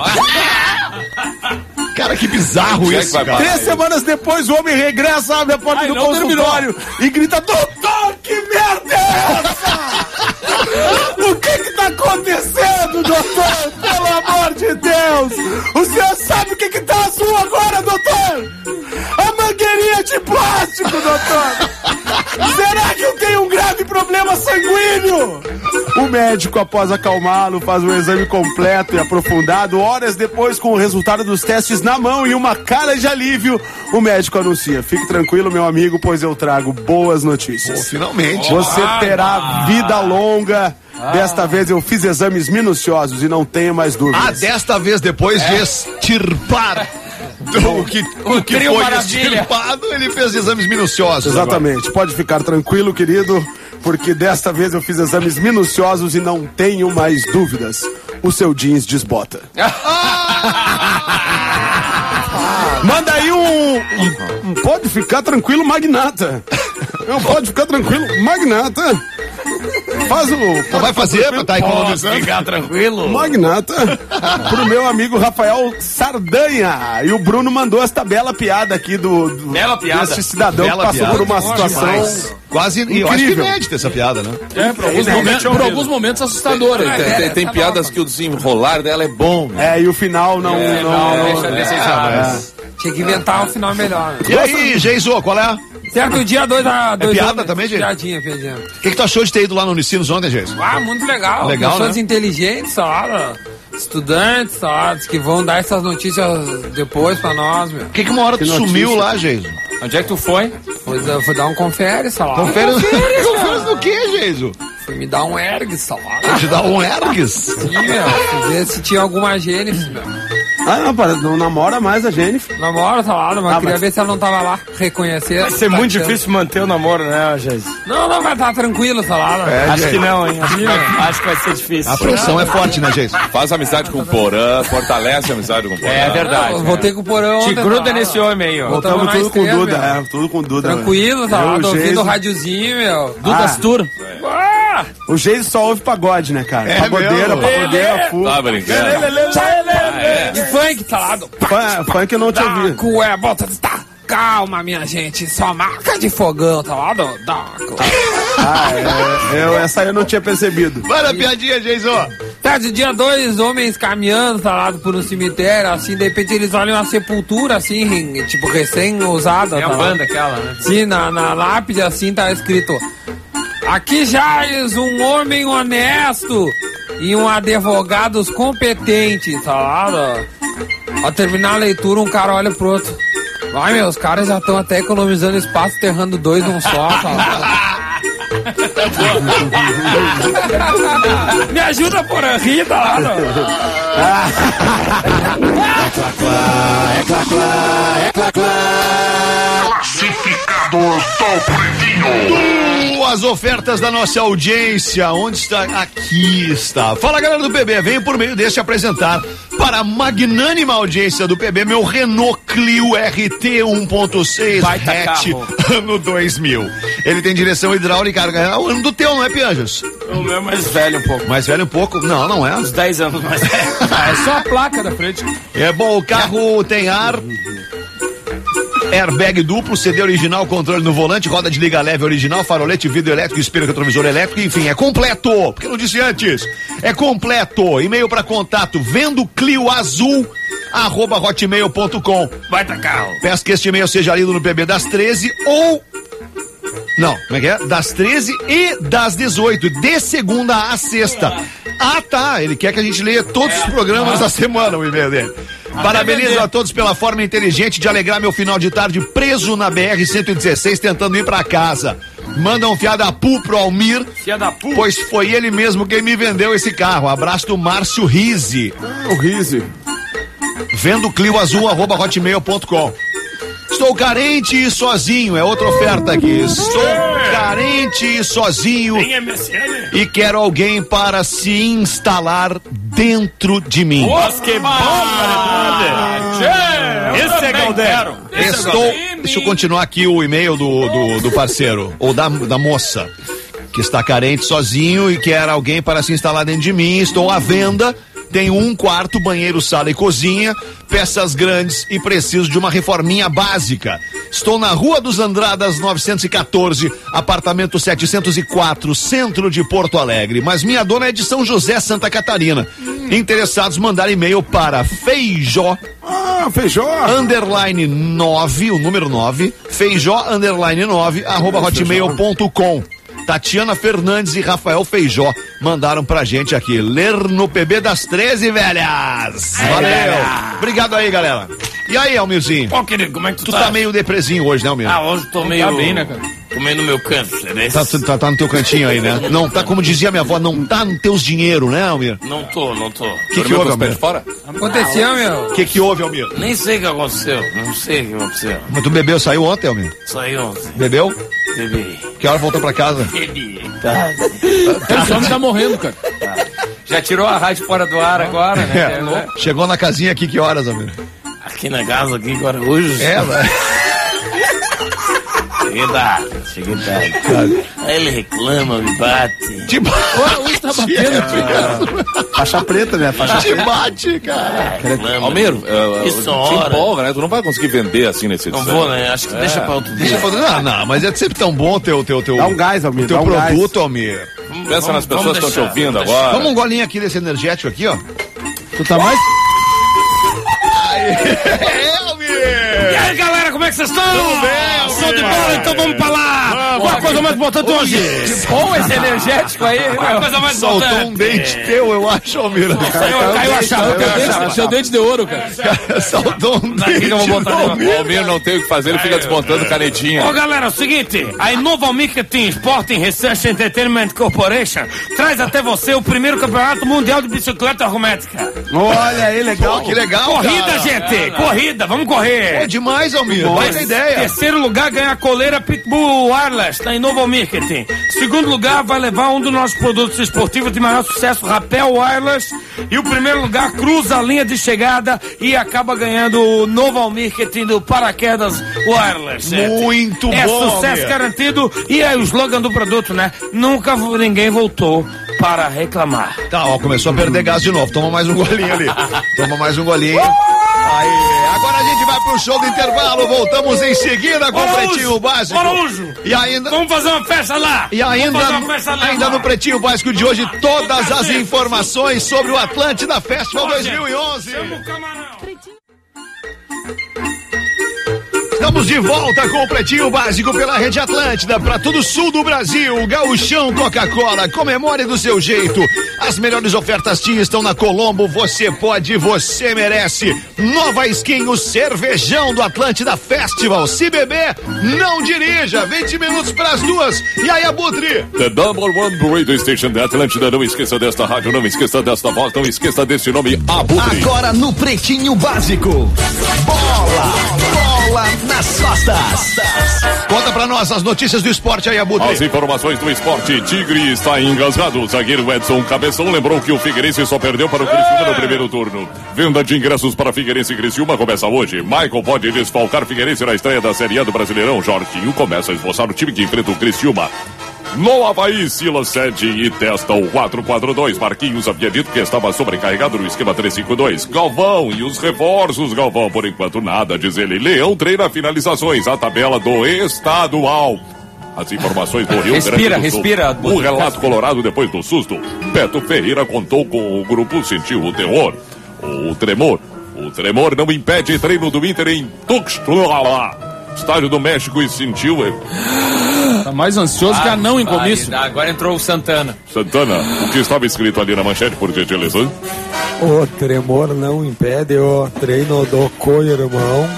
Cara, que bizarro isso, cara. 3 semanas depois, o homem regressa, abre a porta do consultório e grita: doutor, que merda é essa? O que tá acontecendo, doutor? Pelo amor de Deus! O senhor sabe o que tá azul agora, doutor? A mangueirinha de plástico, doutor! Será que eu tenho um grave problema sanguíneo? O médico, após acalmá-lo, faz um exame completo e aprofundado. Horas depois, com o resultado dos testes na mão e uma cara de alívio, o médico anuncia: fique tranquilo, meu amigo, pois eu trago boas notícias. Finalmente. Você terá vida longa. Desta vez eu fiz exames minuciosos e não tenho mais dúvidas. Desta vez, depois de extirpar o que foi extirpado, ele fez exames minuciosos. Exatamente. Agora. Pode ficar tranquilo, querido, porque desta vez eu fiz exames minuciosos e não tenho mais dúvidas. O seu jeans desbota. Manda aí um pode ficar tranquilo, magnata. Não pode ficar tranquilo, magnata. Faz o... Não vai fazer pra estar economizando? Ficar tranquilo. Magnata. Pro meu amigo Rafael Sardanha. E o Bruno mandou esta bela piada aqui bela piada. desse cidadão Bela que passou piada. por uma situação quase incrível. Eu acho que inédita essa piada, né? Por alguns momentos assustadora. Tem piadas que o desenrolar dela é bom. Né? e o final não Tinha que inventar um final melhor. E aí, Geiso, qual é? Certo, dia 2 a 2. piada também, gente? Piadinha. O que tu achou de ter ido lá no Unicinos ontem, Geiso? Muito legal. Legal, Pessoas né? inteligentes, estudantes, que vão dar essas notícias depois pra nós, meu. Por que uma hora tu sumiu lá, Geiso? Onde é que tu foi? Pois eu fui dar um confere, Confere do que, Geiso? Fui me dar um ergues, Te dar um ergues? Sim, meu. Ver se tinha alguma Jennifer, meu. não namora mais a Jennifer. Namoro, mas queria ver se ela não tava lá. Reconhecer. Vai ser muito difícil manter o namoro, né, Geis? Não, vai estar tranquilo, Acho que não, hein? Acho que vai ser difícil. A pressão é forte, né, Geiso? Faz amizade com o Porã, fortalece a amizade com o Porã. É verdade. Eu voltei com o Porão. Te gruda nesse homem aí, ó. Voltamos tudo com Duda, tudo com Duda. Tranquilo, ouvindo o rádiozinho, meu. Dudas Tour. O Geis só ouve pagode, né, cara? Pagodeira, full. Tá brincando? E funk, Funk eu não te ouvi. Calma, minha gente, só marca de fogão, Essa aí eu não tinha percebido. Manda a piadinha, Geiso. De dia 2, homens caminhando, por um cemitério, assim, de repente eles olham uma sepultura, assim, tipo, recém-usada. É a banda aquela, né? Sim, na lápide, assim, tá escrito: aqui jaz um homem honesto e um advogado competente, Ao terminar a leitura, um cara olha pro outro: vai, meu, os caras já estão até economizando espaço, enterrando 2 num só, Me ajuda por a rir, Classificados do Pretinho. As ofertas da nossa audiência. Onde está? Aqui está. Fala, galera do PB. Venho por meio deste apresentar para a magnânima audiência do PB meu Renault Clio RT 1.6 hatch ano 2000. Ele tem direção hidráulica. É o ano do teu, não é, Pianjas? O meu é mais velho um pouco. Mais velho um pouco? Não, não é. Uns 10 anos mais velho. É só a placa da frente. É bom, o carro tem ar, airbag duplo, CD original, controle no volante, roda de liga leve original, farolete, vidro elétrico, espelho retrovisor elétrico, enfim, é completo, porque eu não disse antes, é completo. E-mail para contato, vendo Clio Azul, @hotmail.com. Baita carro. Peço que este e-mail seja lido no PB das 13 ou... Não, como é que é? Das 13 e das 18, de segunda a sexta. Ah, tá, ele quer que a gente leia todos os programas da semana, o e-mail dele. Parabenizo a todos pela forma inteligente de alegrar meu final de tarde preso na BR-116 tentando ir pra casa. Manda um fiadapu pro Almir. Fiadapu? Pois foi ele mesmo quem me vendeu esse carro. Abraço do Márcio Rizzi. O Rizzi. Vendo Clio Azul, @hotmail.com. Estou carente e sozinho, é outra oferta aqui. Estou carente e sozinho e quero alguém para se instalar dentro de mim. Nossa, que bom, esse é Galdero. Deixa eu continuar aqui o e-mail do parceiro, ou da moça, que está carente sozinho e quer alguém para se instalar dentro de mim. Estou à venda. Tenho 1 quarto, banheiro, sala e cozinha, peças grandes e preciso de uma reforminha básica. Estou na Rua dos Andradas, 914, apartamento 704, centro de Porto Alegre. Mas minha dona é de São José, Santa Catarina. Interessados, mandar e-mail para Feijó. Feijó. _9, o número 9, Feijó _9, @hotmail.com. Tatiana Fernandes e Rafael Feijó mandaram pra gente aqui. Ler no PB das 13, velhas. Valeu. Obrigado aí, galera. E aí, Almirzinho? Ó, querido, como é que tu tá? meio depresinho hoje, né, Almir? Hoje tô meio... Tá bem, né, cara? Tô meio no meu canto, né? Tá no teu cantinho aí, né? Não tá, como dizia minha avó, não tá nos teus dinheiro, né, Almir? Não tô. O que houve, Almir? Aconteceu, meu? O que houve, Almir? Nem sei o que aconteceu. Não sei o que aconteceu. Mas tu bebeu, saiu ontem, Almir? Saiu ontem. Bebeu? Bebi. Que hora voltou pra casa? Bebi. Esse homem tá morrendo, cara. Já tirou a rádio fora do ar agora, né? Chegou na casinha aqui que horas, Almir? Aqui na casa, aqui agora, hoje. Velho. Cheguei tarde. Aí ele reclama, me bate. Te bate. Hoje tá batendo, Faixa preta, né? Te bate, cara. Almir, Isso te hora. empolga, né? Tu não vai conseguir vender assim nesse Não vou, né? Acho que deixa pra outro dia. Não, mas é sempre tão bom teu Dá um gás, Almir. teu produto, Almir. Pensa nas pessoas que estão te ouvindo agora. Vamos um golinho aqui desse energético aqui, ó. Tu tá mais... Almir! E aí, galera, como é que vocês estão? Tudo bem, Show de bola, então vamos pra lá. Qual a coisa mais importante hoje? Bom esse energético aí, Qual a coisa mais Soltou importante? um dente teu, eu acho, Almir. Caiu a chave. Seu dente de ouro, cara. Soltou um dente. que eu vou botar do nele? O Almir não tem o que fazer, ele fica desmontando canetinha. Ô galera, é o seguinte, a Innoval Marketing Sporting Research Entertainment Corporation traz até você o primeiro campeonato mundial de bicicleta hermética. Olha aí, legal. Pô, que legal, Corrida, cara. gente, corrida, vamos correr. É demais, Almir. Boa ideia. Terceiro lugar ganha a coleira Pitbull Wireless da Innoval Marketing. Segundo lugar vai levar um dos nossos produtos esportivos de maior sucesso, Rapel Wireless. E o primeiro lugar cruza a linha de chegada e acaba ganhando o Noval Marketing do paraquedas Wireless. gente. Muito É bom, sucesso Almir. garantido. E é o slogan do produto, né? Nunca ninguém voltou para reclamar. Tá, ó, começou a perder gás de novo. Toma mais um golinho ali. Toma mais um golinho. Aí, agora a gente vai pro show do intervalo. Voltamos em seguida com o Pretinho Básico. Bora, Ujo. E ainda... Vamos fazer uma festa lá. E ainda, Vamos fazer uma festa lá. ainda no Pretinho Básico de hoje, todas as informações sobre o Atlântida Festival 2011. Chama o camarão. Estamos de volta com o Pretinho Básico pela Rede Atlântida, para todo o sul do Brasil. Gauchão Coca-Cola, comemore do seu jeito. As melhores ofertas TIM estão na Colombo. Você pode, você merece. Nova Skin, o cervejão do Atlântida Festival. Se beber, não dirija. 20 minutos para as 2. E aí, Abutre? The number one radio station da Atlântida. Não esqueça desta rádio, não esqueça desta voz, não esqueça desse nome, Abutre. Agora no Pretinho Básico. Bola nas costas. Conta pra nós as notícias do esporte aí, Abutre. As informações do esporte. Tigre está engasgado. O zagueiro Edson Cabeção lembrou que o Figueirense só perdeu para o Criciúma no primeiro turno. Venda de ingressos para Figueirense e Criciúma começa hoje. Michael pode desfalcar Figueirense na estreia da Série A do Brasileirão. Jorginho começa a esboçar o time que enfrenta o Criciúma. No Avaí, Silas cede e testa o 4-4-2. Marquinhos havia dito que estava sobrecarregado no esquema 3-5-2. Galvão e os reforços. Galvão, por enquanto, nada, diz ele. Leão treina finalizações. A tabela do estadual. As informações do Rio Grande do Sul. Respira. O relato colorado depois do susto. Beto Ferreira contou com o grupo, sentiu o terror. O tremor. O tremor não impede treino do Inter em Tuxtla. Estádio do México e sentiu... Tá mais ansioso que anão em comício. Agora entrou o Santana. Santana, o que estava escrito ali na manchete, por gentileza? O tremor não impede o treino do co-irmão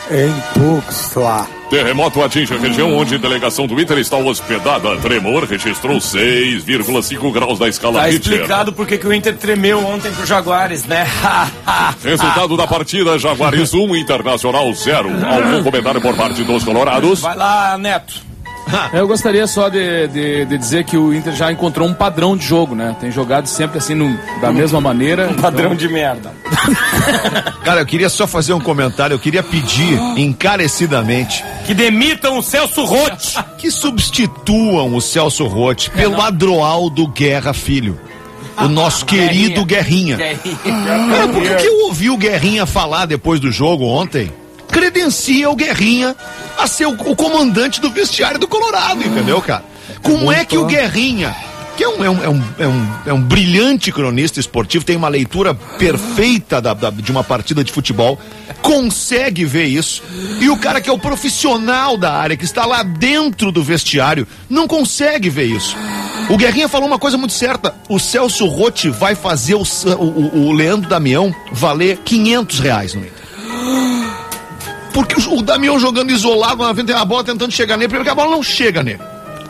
Em Tuxtla. Terremoto atinge a região onde a delegação do Inter está hospedada. Tremor registrou 6,5 graus da escala Tá Richter. explicado porque que o Inter tremeu ontem pro Jaguares, né? Resultado da partida, Jaguares 1, Internacional 0. Algum comentário por parte dos colorados? Vai lá, Neto. Eu gostaria só de dizer que o Inter já encontrou um padrão de jogo, né? Tem jogado sempre assim da mesma maneira. Um padrão de merda. Cara, eu queria só fazer um comentário. Eu queria pedir encarecidamente Que demitam o Celso Roth. que substituam o Celso Roth pelo Adroaldo Guerra Filho. O nosso querido Guerrinha. Cara, porque o que eu ouvi o Guerrinha falar depois do jogo ontem credencia o Guerrinha a ser o comandante do vestiário do Colorado, entendeu, cara? Como é que o Guerrinha, que é um brilhante cronista esportivo, tem uma leitura perfeita de uma partida de futebol, consegue ver isso, e o cara que é o profissional da área, que está lá dentro do vestiário, não consegue ver isso. O Guerrinha falou uma coisa muito certa: o Celso Roth vai fazer o Leandro Damião valer R$500 no Inter. Porque o Damião jogando isolado na frente, tem a bola tentando chegar nele, porque a bola não chega nele.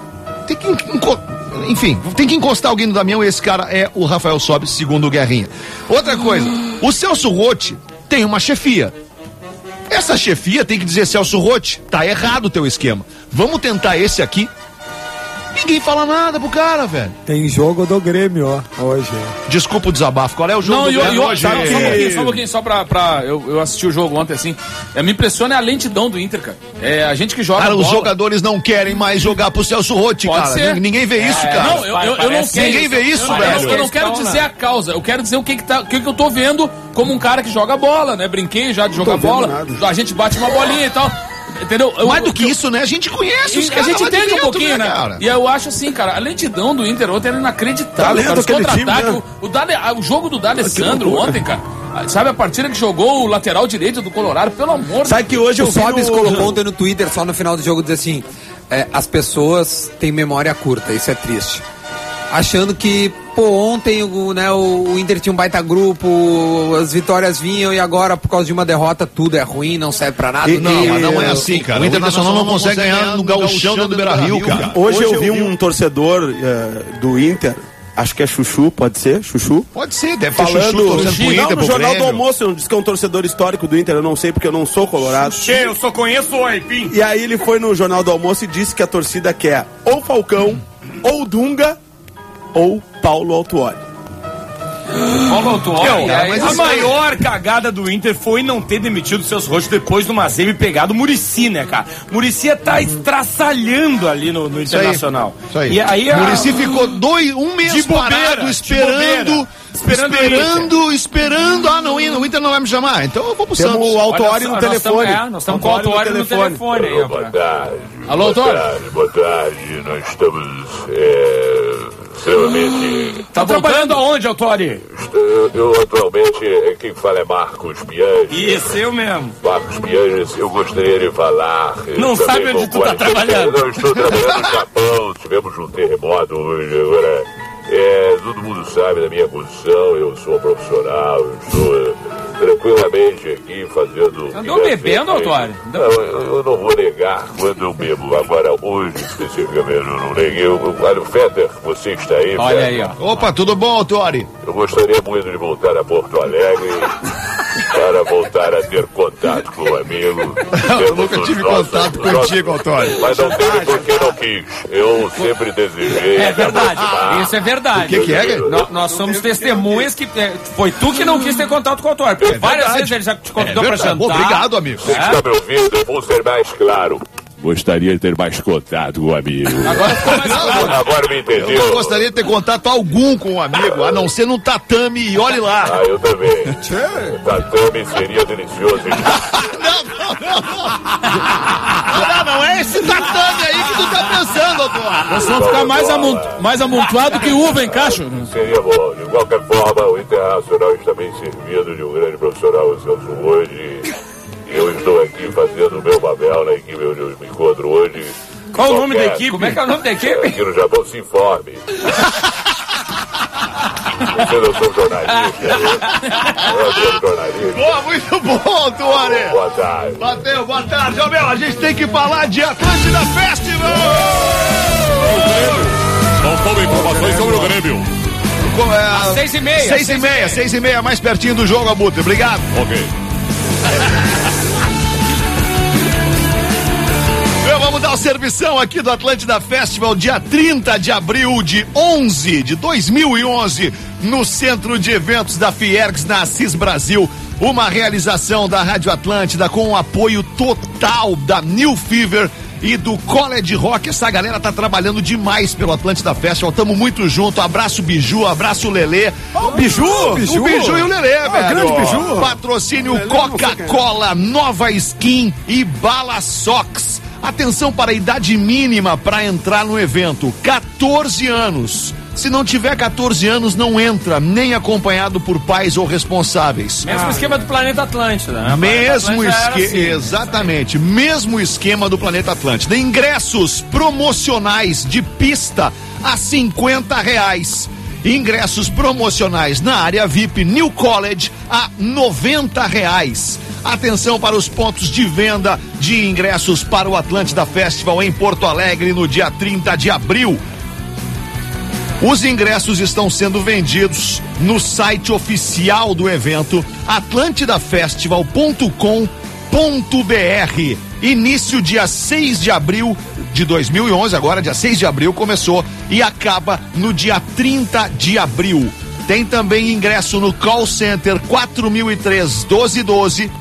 Tem que encostar alguém no Damião, e esse cara é o Rafael Sobis, segundo o Guerrinha. Outra coisa, o Celso Roth tem uma chefia. Essa chefia tem que dizer: Celso Roth, tá errado o teu esquema. Vamos tentar esse aqui. Ninguém fala nada pro cara, velho. Tem jogo do Grêmio, ó, hoje. Desculpa o desabafo. Qual é o jogo do Grêmio hoje? Só um pouquinho, só pra eu assisti o jogo ontem, assim. Me impressiona a lentidão do Inter, cara. A gente que joga Cara, bola. os jogadores não querem mais jogar pro Celso Roth, cara. Ser. Ninguém vê isso, cara. Não, eu não sei. Ninguém vê isso, velho. Eu não quero dizer a causa. Eu quero dizer o que eu tô vendo como um cara que joga bola, né? Brinquei já de jogar bola. A gente bate uma bolinha e tal. Entendeu? Mais do que isso, né? A gente conhece os caras. A gente entende um pouquinho, né? Cara? E eu acho assim, cara, a lentidão do Inter ontem era inacreditável. Cara, os contra-ataques, o jogo do D'Alessandro ontem, cara. Sabe a partida que jogou o lateral direito do Colorado, pelo amor de Deus. Sabe que hoje o Sobis colocou ontem no Twitter, só no final do jogo, diz assim: as pessoas têm memória curta, isso é triste. Achando que, ontem o Inter tinha um baita grupo, as vitórias vinham e agora, por causa de uma derrota, tudo é ruim, não serve pra nada. Mas não é assim, cara. O Internacional não consegue ganhar no gauchão do Beira-Rio, cara. Hoje eu vi um torcedor do Inter, acho que é Chuchu, pode ser? Chuchu? Pode ser, deve ter falando Chuchu torcendo pro Inter, no Jornal do Almoço, ele disse que é um torcedor histórico do Inter, eu não sei porque eu não sou colorado. Eu só conheço o Aipim. E aí ele foi no Jornal do Almoço e disse que a torcida quer ou Falcão, ou Dunga, ou Paulo Autuori. Paulo Autuori, mas a maior cagada do Inter foi não ter demitido o Celso Roth depois do Mazembe pegado o Muricy, né, cara? O Muricy tá estraçalhando ali no Internacional. Isso aí. E aí o Muricy ficou um mês de bobeira, parado, esperando. Ah, não, o Inter não vai me chamar, então eu vou pro Santos. Temos o Autuori no telefone. Nós estamos com o Autuori no telefone aí, Boa tarde. Alô, Autuori? Boa tarde. Nós estamos extremamente... Tá trabalhando aonde, Autuori? Eu atualmente, quem fala é Marcos Bianchi. Isso, eu mesmo. Marcos Bianchi, eu gostaria de falar... Não sabe onde tu tá trabalhando. Eu estou trabalhando no Japão, tivemos um terremoto hoje, agora... todo mundo sabe da minha posição, eu sou profissional, eu estou tranquilamente aqui fazendo... Andou bebendo, Autuori? Não, eu não vou negar quando eu bebo. Agora, hoje, especificamente, eu não neguei. O Fetter, você está aí, olha Fetter? aí, ó. Opa, tudo bom, Autuori? Eu gostaria muito de voltar a Porto Alegre para voltar a ter contato com o amigo. Eu nunca tive contato contigo, Autuori. Mas não teve porque não quis. Eu sempre desejei. É verdade, isso é verdade. O que é? Nós somos testemunhas que foi tu que não quis ter contato com o Autuori. Porque várias vezes ele já te convidou pra jantar. Obrigado, amigo. Você que está me ouvindo, eu vou ser mais claro. Gostaria de ter mais contato com o amigo. Agora ficou mais claro. Agora me entendeu? Eu não gostaria de ter contato algum com um amigo, a não ser no tatame, e olhe lá. Ah, eu também. Tatame seria delicioso. Não é esse tatame aí que tu tá pensando, Autuori. Nós vamos ficar mais amontoado que uva em cacho. Seria bom. De qualquer forma, o Internacional está bem servido de um grande profissional, o Celso hoje. Eu estou aqui fazendo o meu papel na equipe onde eu me encontro hoje. Qual o nome da equipe? Como é que é o nome da equipe? Aqui no Japão, se informe. Vocês não são jornalistas. Eu sou jornalista. Boa, muito bom, Tuane. Boa tarde. Bateu, boa tarde. Ô, meu, a gente tem que falar de Atlântida Festival. Faltam informações sobre o Grêmio. Às 6h30. 6h30, mais pertinho do jogo, Abutre. Obrigado. Ok. Vamos dar o servição aqui do Atlântida Festival, dia 30 de abril de 2011, no Centro de Eventos da Fiergs, na Assis Brasil. Uma realização da Rádio Atlântida com o apoio total da New Fever e do College Rock. Essa galera tá trabalhando demais pelo Atlântida Festival. Tamo muito junto. Abraço Biju, abraço Lelê. O Biju e o Lelê, velho. Grande Biju. Patrocínio Coca-Cola, Nova Skin e Bala Sox. Atenção para a idade mínima para entrar no evento, 14 anos. Se não tiver 14 anos, não entra, nem acompanhado por pais ou responsáveis. Mesmo esquema do Planeta Atlântida, né? Mesmo esquema, assim. exatamente, mesmo esquema do Planeta Atlântida. Ingressos promocionais de pista a R$50. Ingressos promocionais na área VIP New College a R$90. Atenção para os pontos de venda de ingressos para o Atlântida Festival em Porto Alegre no dia 30 de abril. Os ingressos estão sendo vendidos no site oficial do evento, atlantidafestival.com.br. Início dia 6 de abril de 2011, agora dia 6 de abril começou e acaba no dia 30 de abril. Tem também ingresso no call center 4003-1212,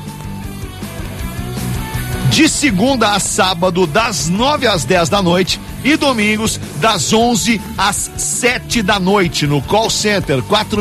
de segunda a sábado, das 9 às 10 da noite, e domingos, das 11 às 7 da noite, no call center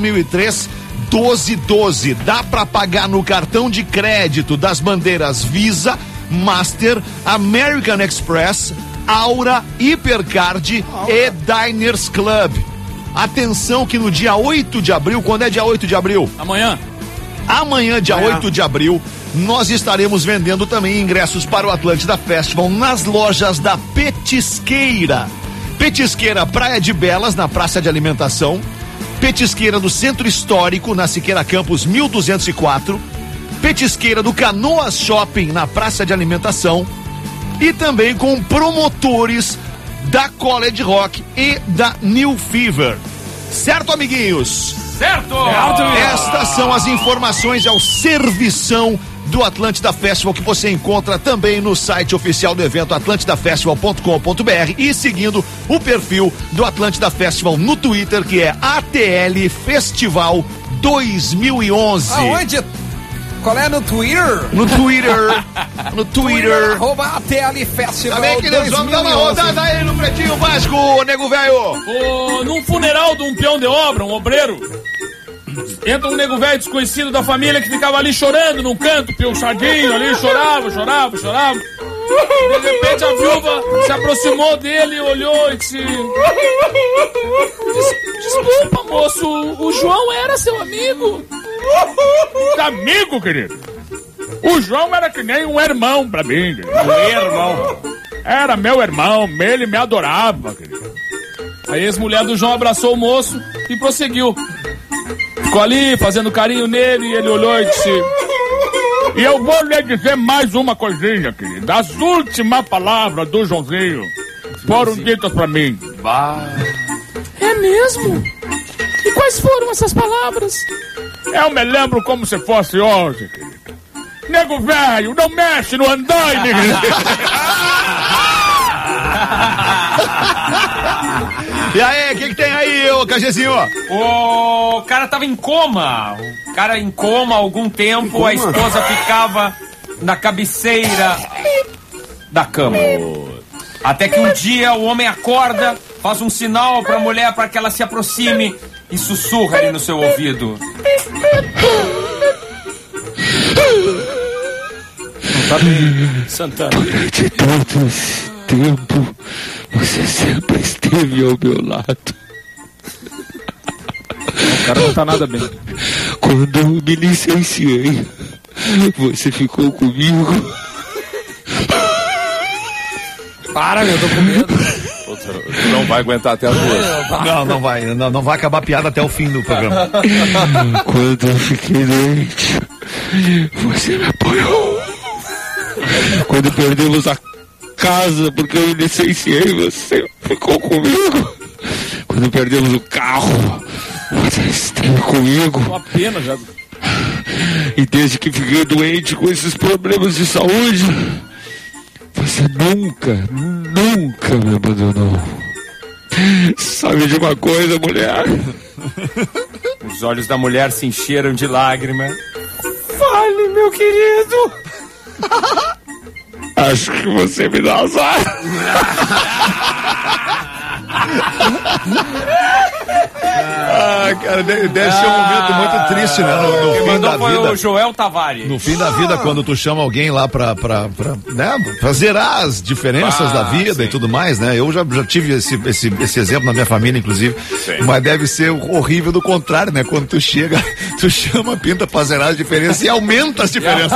4003-1212. Dá para pagar no cartão de crédito das bandeiras Visa, Master, American Express, Aura, Hipercard e Diners Club. Atenção que no dia 8 de abril, quando é dia 8 de abril? Amanhã, dia 8 de abril, nós estaremos vendendo também ingressos para o Atlântida Festival nas lojas da Petisqueira. Petisqueira Praia de Belas, na Praça de Alimentação. Petisqueira do Centro Histórico, na Siqueira Campos 1204. Petisqueira do Canoas Shopping, na Praça de Alimentação. E também com promotores da College Rock e da New Fever. Certo, amiguinhos? Certo! Estas são as informações ao servição do Atlântida Festival, que você encontra também no site oficial do evento, atlantidafestival.com.br, e seguindo o perfil do Atlântida Festival no Twitter, que é ATL Festival 2011. Aonde? Qual é no Twitter? No Twitter. Arroba ATL Festival. Também que nós vamos dar uma rodada aí no Pretinho Básico, nego velho. num funeral de um peão de obra, um obreiro, entra um nego velho desconhecido da família que ficava ali chorando num canto, piochadinho ali, chorava. De repente a viúva se aproximou dele, olhou e disse: desculpa, moço, o João era seu amigo. Amigo, querido? O João era que nem um irmão pra mim, querido. Irmão. Era meu irmão, ele me adorava, querido. A ex-mulher do João abraçou o moço e prosseguiu. Ficou ali fazendo carinho nele e ele olhou e disse: e eu vou lhe dizer mais uma coisinha, querido. As últimas palavras do Joãozinho foram ditas pra mim. É mesmo? E quais foram essas palavras? Eu me lembro como se fosse hoje, querido. Nego velho, não mexe no andaime. E aí, o que tem aí, ô Cajezinho? O cara tava em coma. O cara em coma há algum tempo. A esposa ficava na cabeceira da cama. Até que um dia o homem acorda, faz um sinal pra mulher para que ela se aproxime e sussurra ali no seu ouvido. Não tá bem, Santana. Durante todo esse tempo, você sempre esteve ao meu lado. O cara não tá nada bem. Quando eu me licenciei, você ficou comigo. Para, meu, tô com medo. Tu não vai aguentar até as 2. Não vai acabar a piada até o fim do programa. Quando eu fiquei doente, você me apoiou. Quando perdemos a casa porque eu me licenciei, você ficou comigo. Quando perdemos o carro, você esteve comigo. Uma pena já. E desde que fiquei doente com esses problemas de saúde, você nunca me abandonou. Sabe de uma coisa, mulher? Os olhos da mulher se encheram de lágrimas. Fale, meu querido. Acho que você me dá azar. Cara, deve ser um momento muito triste, né? No Quem fim mandou da foi vida. o Joel Tavares. No fim da vida, quando tu chama alguém lá pra zerar as diferenças da vida e tudo mais, né? Eu já tive esse exemplo na minha família, inclusive. Sim. Mas deve ser horrível do contrário, né? Quando tu chega, tu chama a pinta pra zerar as diferenças e aumenta as diferenças.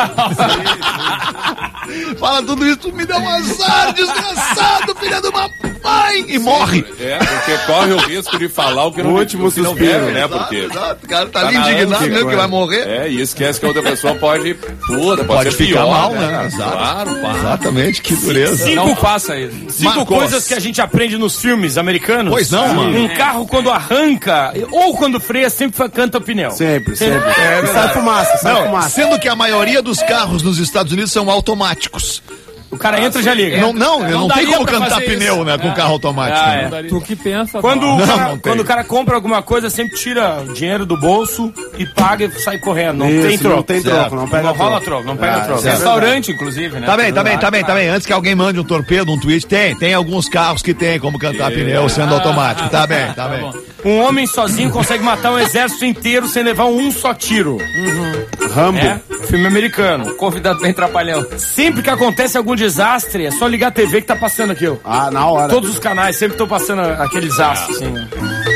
Fala tudo isso, tu me dá um azar, desgraçado, filha de uma mãe! E morre! Porque corre o risco de falar o que não, último que não suspiro, deve, né? Exato, Porque exato. O cara tá ali indignado mesmo que vai morrer. e esquece que a outra pessoa pode Pode ser ficar pior, mal, né? Claro. Exatamente, que dureza. 5 faça isso. 5 Marcos. coisas que a gente aprende nos filmes americanos. Pois não, mano. Um carro quando arranca ou quando freia sempre canta o pneu. Sempre. É Sai fumaça, sai fumaça. Sendo que a maioria dos carros nos Estados Unidos são automáticos. O cara entra e já liga. Não tem daria como pra cantar fazer pneu, isso. né, com carro automático. né? Tu que pensa. Quando, Paulo. quando o cara compra alguma coisa, sempre tira o dinheiro do bolso e paga e sai correndo. Não tem troco. Não tem troco, não pega Não rola troco. troco, não pega troco. certo. Restaurante, inclusive, né? Tá bem. Antes que alguém mande um torpedo, um tweet, tem alguns carros que tem como cantar pneu sendo automático. Tá bem. Um homem sozinho consegue matar um exército inteiro sem levar um só tiro. Rambo. É, filme americano. Convidado bem trapalhão. Sempre que acontece algum desastre, é só ligar a TV que tá passando aquilo. Na hora. Todos os canais sempre estão passando aquele desastre, assim, né?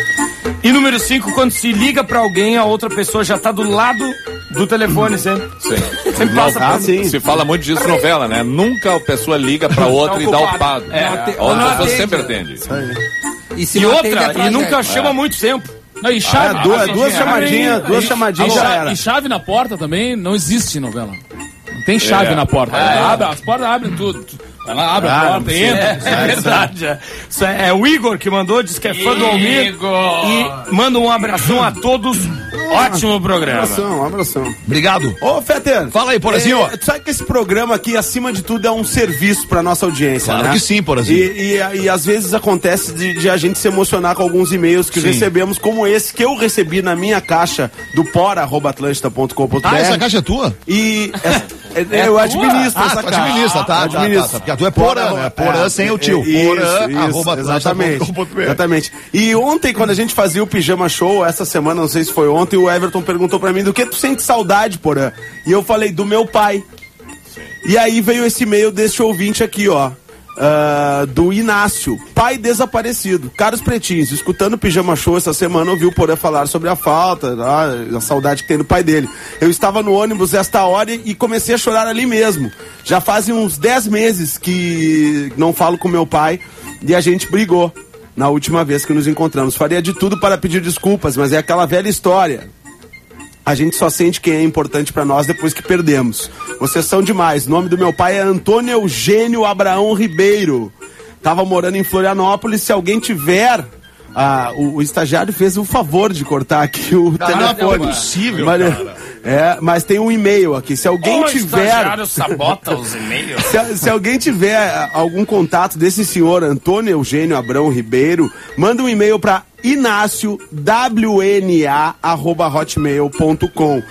E número 5, quando se liga pra alguém, a outra pessoa já tá do lado do telefone sempre. Sim. Sempre passa sim. Se fala muito disso em novela, né? Nunca a pessoa liga pra outra e dá o pado. A outra pessoa sempre atende. E se E não atende, outra, atrás, e nunca né? chama muito tempo. Não, e chave, duas chamadinhas já era. E chave na porta também não existe em novela. Não tem chave na porta. As portas abrem tudo. Vai lá, abre a porta, entra. É verdade. Isso é o Igor que mandou, diz que é fã do Almir. E manda um abração a todos. Ótimo programa. Um abração. Obrigado. Ô, Fetter. Fala aí, Porazinho. Tu sabe que esse programa aqui, acima de tudo, é um serviço pra nossa audiência, Claro né? que sim, Porazinho. E às vezes acontece de a gente se emocionar com alguns e-mails que recebemos, como esse que eu recebi na minha caixa do pora@atlantida.com.br. Essa caixa é tua? E eu administro essa tu caixa. administra, tá. Porque a tua é Porã, né? Porã sem o tio. Exatamente. E ontem, quando a gente fazia o Pijama Show, essa semana, não sei se foi ontem, o Everton perguntou pra mim do que tu sente saudade, Porã? E eu falei, do meu pai. E aí veio esse e-mail desse ouvinte aqui, ó. Do Inácio, pai desaparecido. Caros pretinhos, escutando o Pijama Show essa semana, ouvi o Porã falar sobre a falta, a saudade que tem do pai dele. Eu estava no ônibus esta hora e comecei a chorar ali mesmo. Já fazem uns 10 meses que não falo com meu pai e a gente brigou na última vez que nos encontramos. Faria de tudo para pedir desculpas, mas é aquela velha história. A gente só sente quem é importante pra nós depois que perdemos. Vocês são demais. O nome do meu pai é Antônio Eugênio Abraão Ribeiro. Tava morando em Florianópolis. Se alguém tiver... o estagiário fez o favor de cortar aqui o telefone. Não é possível, mas tem um e-mail aqui. Se alguém tiver... estagiário sabota os e-mails. Se alguém tiver algum contato desse senhor Antônio Eugênio Abrão Ribeiro, manda um e-mail para inaciowna@hotmail.com.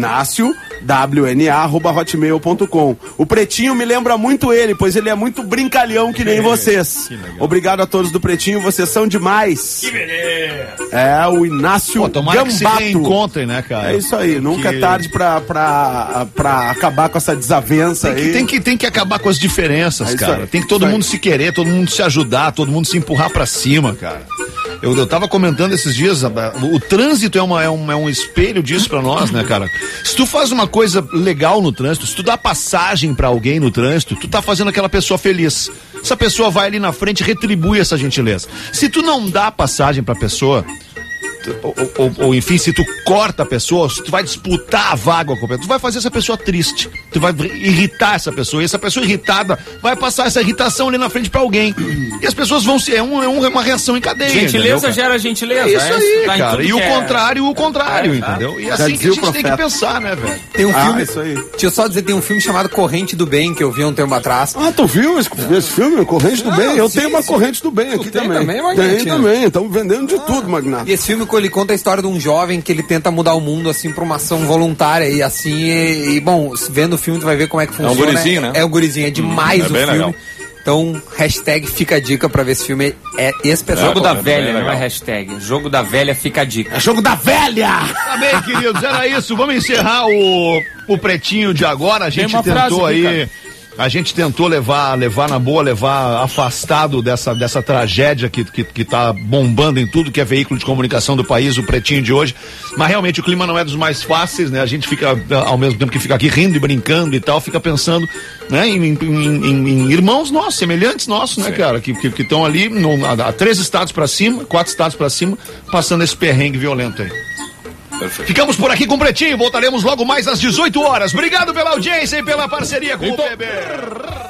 inaciowna@hotmail.com. O Pretinho me lembra muito ele, pois ele é muito brincalhão que nem vocês. Obrigado a todos do Pretinho, vocês são demais. Que beleza. É o Inácio tomara que se Gambato. reencontrem, né, cara? É isso aí, nunca é tarde pra acabar com essa desavença aí. Tem que acabar com as diferenças, isso cara. aí, Tem que todo isso mundo se querer, todo mundo se ajudar, todo mundo se empurrar pra cima, cara. Eu tava comentando esses dias, o trânsito é um espelho disso pra nós, né, cara? Se tu faz uma coisa legal no trânsito, se tu dá passagem pra alguém no trânsito, tu tá fazendo aquela pessoa feliz. Essa pessoa vai ali na frente e retribui essa gentileza. Se tu não dá passagem pra pessoa, ou enfim, se tu corta a pessoa, se tu vai disputar a vaga com a pessoa, tu vai fazer essa pessoa triste, tu vai irritar essa pessoa, e essa pessoa irritada vai passar essa irritação ali na frente pra alguém, e as pessoas vão ser, uma reação em cadeia. Gentileza gera gentileza. É isso aí, tá cara, e o contrário, contrário, entendeu? E assim que a gente tem que pensar, né, velho? Tem um filme, isso aí. deixa eu só dizer, tem um filme chamado Corrente do Bem, que eu vi um tempo atrás. Ah, tu viu esse filme, Corrente do Bem? Eu tenho uma Corrente do Bem aqui também. Tem também, estamos vendendo de tudo, Magnata. E esse filme, ele conta a história de um jovem que ele tenta mudar o mundo, assim, pra uma ação voluntária e assim, e bom, vendo o filme tu vai ver como é que funciona. É um gurizinho, né? É um gurizinho, é demais o filme. Legal. Então, hashtag fica a dica pra ver esse filme, é especial. Jogo da velha, não é hashtag. Jogo da velha fica a dica. É jogo da velha! Tá bem, queridos, era isso, vamos encerrar o Pretinho de agora, a gente tentou aí... A gente tentou levar na boa, afastado dessa tragédia que tá bombando em tudo que é veículo de comunicação do país, o Pretinho de hoje. Mas realmente o clima não é dos mais fáceis, né? A gente fica, ao mesmo tempo que fica aqui rindo e brincando e tal, fica pensando, né, em irmãos nossos, semelhantes nossos, né, cara? Que estão ali a 3 estados pra cima, 4 estados pra cima, passando esse perrengue violento aí. Perfeito. Ficamos por aqui com o Pretinho, voltaremos logo mais às 18 horas. Obrigado pela audiência e pela parceria com o bebê.